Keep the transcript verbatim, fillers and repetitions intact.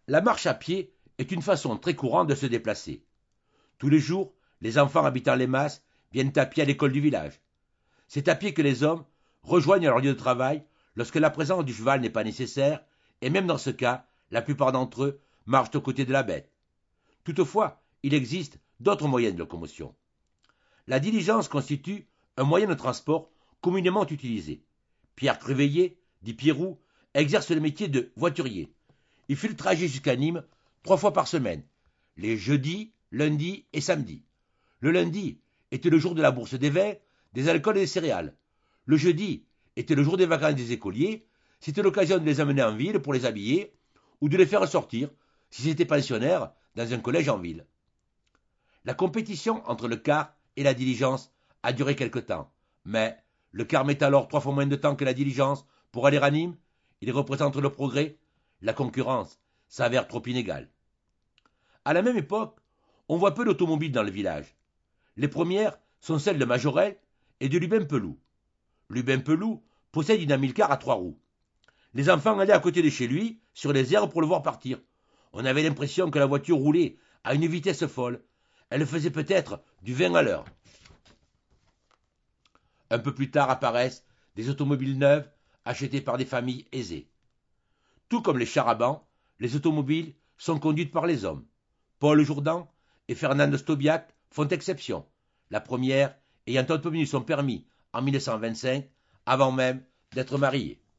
La marche à pied est une façon très courante de se déplacer. Tous les jours, les enfants habitant les masses viennent à pied à l'école du village. C'est à pied que les hommes rejoignent leur lieu de travail lorsque la présence du cheval n'est pas nécessaire, et même dans ce cas, la plupart d'entre eux marchent aux côtés de la bête. Toutefois, il existe d'autres moyens de locomotion. La diligence constitue un moyen de transport communément utilisé. Pierre Cruveilhier, dit Pierrot, exerce le métier de voiturier. Il fait le trajet jusqu'à Nîmes trois fois par semaine, les jeudis, lundis et samedis. Le lundi était le jour de la bourse des vins, des alcools et des céréales. Le jeudi était le jour des vacances des écoliers, c'était l'occasion de les amener en ville pour les habiller ou de les faire sortir, si c'était pensionnaire, dans un collège en ville. La compétition entre le car et la diligence a duré quelque temps, mais le car met alors trois fois moins de temps que la diligence pour aller à Nîmes, il représente le progrès, la concurrence s'avère trop inégale. À la même époque, on voit peu d'automobiles dans le village. Les premières sont celles de Majorel et de Lubin Pelou. Lubin Pelou possède une Amilcar à trois roues. Les enfants allaient à côté de chez lui, sur les herbes, pour le voir partir. On avait l'impression que la voiture roulait à une vitesse folle. Elle faisait peut-être du vingt à l'heure. Un peu plus tard apparaissent des automobiles neuves achetées par des familles aisées. Tout comme les chars à bancs, les automobiles sont conduites par les hommes. Paul Jourdan et Fernand Stobiac font exception, la première ayant obtenu son permis en mille neuf cent vingt-cinq, avant même d'être mariée.